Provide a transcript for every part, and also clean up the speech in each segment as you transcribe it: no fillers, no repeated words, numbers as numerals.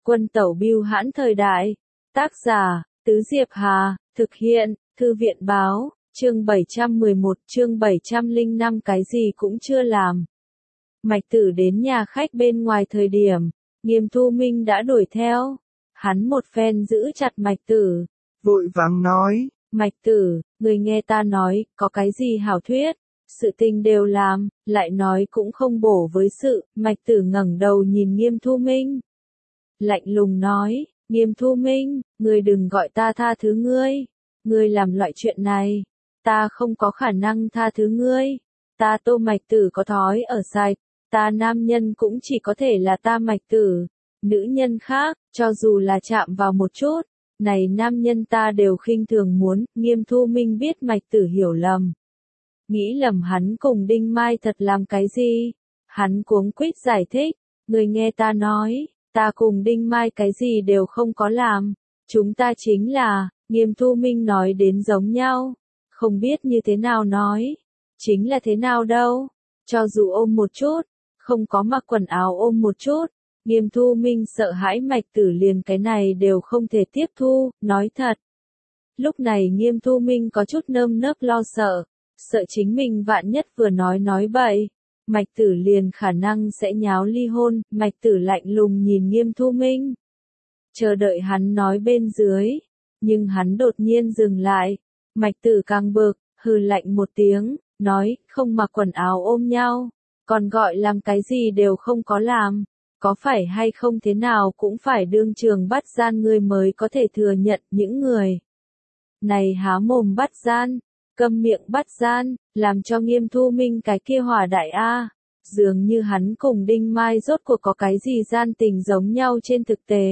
Quân tẩu bưu hãn thời đại. Tác giả, Tứ Diệp Hà, thực hiện, Thư viện báo, chương 711, chương 705 cái gì cũng chưa làm. Mạch Tử đến nhà khách bên ngoài thời điểm, Nghiêm Thu Minh đã đuổi theo. Hắn một phen giữ chặt Mạch Tử, vội vàng nói. Mạch Tử, người nghe ta nói, có cái gì hảo thuyết, sự tình đều làm, lại nói cũng không bổ với sự. Mạch Tử ngẩng đầu nhìn Nghiêm Thu Minh, lạnh lùng nói, Nghiêm Thu Minh, ngươi đừng gọi ta tha thứ ngươi, ngươi làm loại chuyện này, ta không có khả năng tha thứ ngươi, ta Tô Mạch Tử có thói ở sạch, ta nam nhân cũng chỉ có thể là ta Mạch Tử, nữ nhân khác, cho dù là chạm vào một chút, này nam nhân ta đều khinh thường muốn. Nghiêm Thu Minh biết Mạch Tử hiểu lầm, nghĩ lầm hắn cùng Đinh Mai thật làm cái gì, hắn cuống quýt giải thích, người nghe ta nói, ta cùng Đinh Mai cái gì đều không có làm, chúng ta chính là. Nghiêm Thu Minh nói đến giống nhau, không biết như thế nào nói, chính là thế nào đâu, cho dù ôm một chút, không có mặc quần áo ôm một chút. Nghiêm Thu Minh sợ hãi Mạch Tử liền cái này đều không thể tiếp thu, nói thật. Lúc này Nghiêm Thu Minh có chút nơm nớp lo sợ, sợ chính mình vạn nhất vừa nói bậy, Mạch Tử liền khả năng sẽ nháo ly hôn. Mạch Tử lạnh lùng nhìn Nghiêm Thu Minh, chờ đợi hắn nói bên dưới, nhưng hắn đột nhiên dừng lại. Mạch Tử càng bực, hừ lạnh một tiếng, nói, không mặc quần áo ôm nhau, còn gọi làm cái gì đều không có làm, có phải hay không thế nào cũng phải đương trường bắt gian ngươi mới có thể thừa nhận. Những người này há mồm bắt gian, câm miệng bắt gian, làm cho Nghiêm Thu Minh cái kia hỏa đại a, dường như hắn cùng Đinh Mai rốt cuộc có cái gì gian tình giống nhau. Trên thực tế,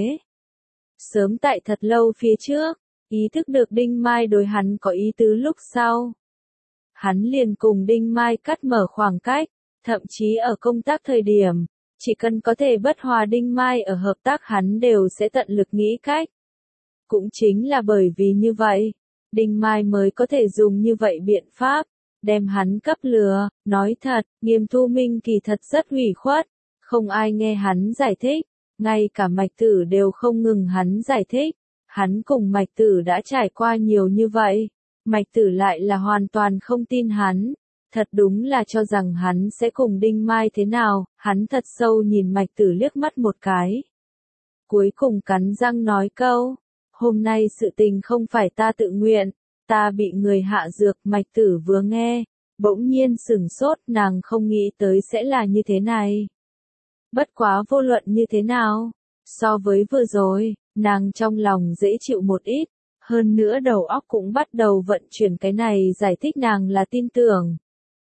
sớm tại thật lâu phía trước, ý thức được Đinh Mai đối hắn có ý tứ lúc sau, hắn liền cùng Đinh Mai cắt mở khoảng cách, thậm chí ở công tác thời điểm, chỉ cần có thể bất hòa Đinh Mai ở hợp tác hắn đều sẽ tận lực nghĩ cách. Cũng chính là bởi vì như vậy, Đinh Mai mới có thể dùng như vậy biện pháp, đem hắn cấp lừa. Nói thật, Nghiêm Thu Minh kỳ thật rất ủy khuất, không ai nghe hắn giải thích, ngay cả Mạch Tử đều không ngừng hắn giải thích. Hắn cùng Mạch Tử đã trải qua nhiều như vậy, Mạch Tử lại là hoàn toàn không tin hắn. Thật đúng là cho rằng hắn sẽ cùng Đinh Mai thế nào. Hắn thật sâu nhìn Mạch Tử liếc mắt một cái, cuối cùng cắn răng nói câu, hôm nay sự tình không phải ta tự nguyện, ta bị người hạ dược. Mạch Tử vừa nghe, bỗng nhiên sửng sốt, nàng không nghĩ tới sẽ là như thế này. Bất quá vô luận như thế nào, so với vừa rồi, nàng trong lòng dễ chịu một ít, hơn nữa đầu óc cũng bắt đầu vận chuyển. cái này giải thích nàng là tin tưởng.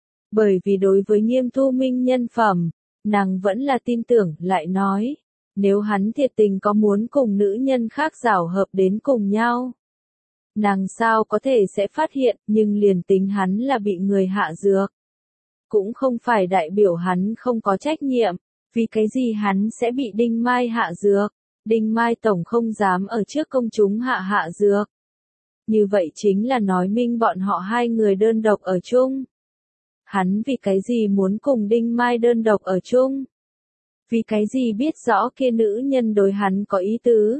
Bởi vì đối với Nghiêm Thu Minh nhân phẩm, nàng vẫn là tin tưởng. Lại nói, nếu hắn thiệt tình có muốn cùng nữ nhân khác giảo hợp đến cùng nhau, nàng sao có thể sẽ phát hiện. Nhưng liền tính hắn là bị người hạ dược, cũng không phải đại biểu hắn không có trách nhiệm. Vì cái gì hắn sẽ bị Đinh Mai hạ dược? Đinh Mai tổng không dám ở trước công chúng hạ dược. Như vậy chính là nói minh bọn họ hai người đơn độc ở chung. Hắn vì cái gì muốn cùng Đinh Mai đơn độc ở chung? Vì cái gì biết rõ kia nữ nhân đối hắn có ý tứ?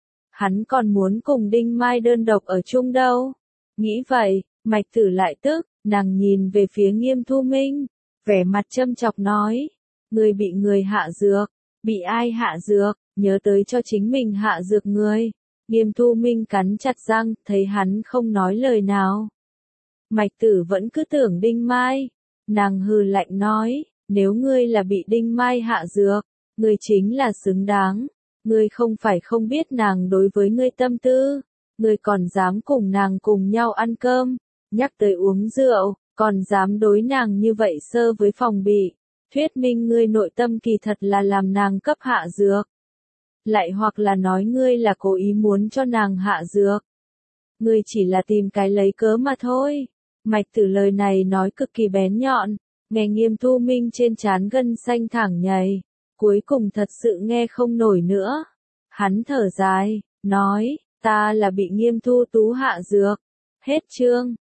Hắn còn muốn cùng Đinh Mai đơn độc ở chung đâu? Nghĩ vậy, Mạch Tử lại tức, nàng nhìn về phía Nghiêm Thu Minh, vẻ mặt châm chọc nói, người bị người hạ dược, bị ai hạ dược, nhớ tới cho chính mình hạ dược người. Nghiêm Thu Minh cắn chặt răng, thấy hắn không nói lời nào. Mạch Tử vẫn cứ tưởng Đinh Mai, nàng hừ lạnh nói, nếu ngươi là bị Đinh Mai hạ dược, ngươi chính là xứng đáng, ngươi không phải không biết nàng đối với ngươi tâm tư, ngươi còn dám cùng nàng cùng nhau ăn cơm, nhắc tới uống rượu, còn dám đối nàng như vậy sơ với phòng bị, thuyết minh ngươi nội tâm kỳ thật là làm nàng cấp hạ dược. Lại hoặc là nói ngươi là cố ý muốn cho nàng hạ dược. Ngươi chỉ là tìm cái lấy cớ mà thôi. Mạch Tử lời này nói cực kỳ bén nhọn, nghe Nghiêm Thu Minh trên trán gân xanh thẳng nhảy, cuối cùng thật sự nghe không nổi nữa. Hắn thở dài, nói, ta là bị Nghiêm Thu Tú hạ dược. Hết chương.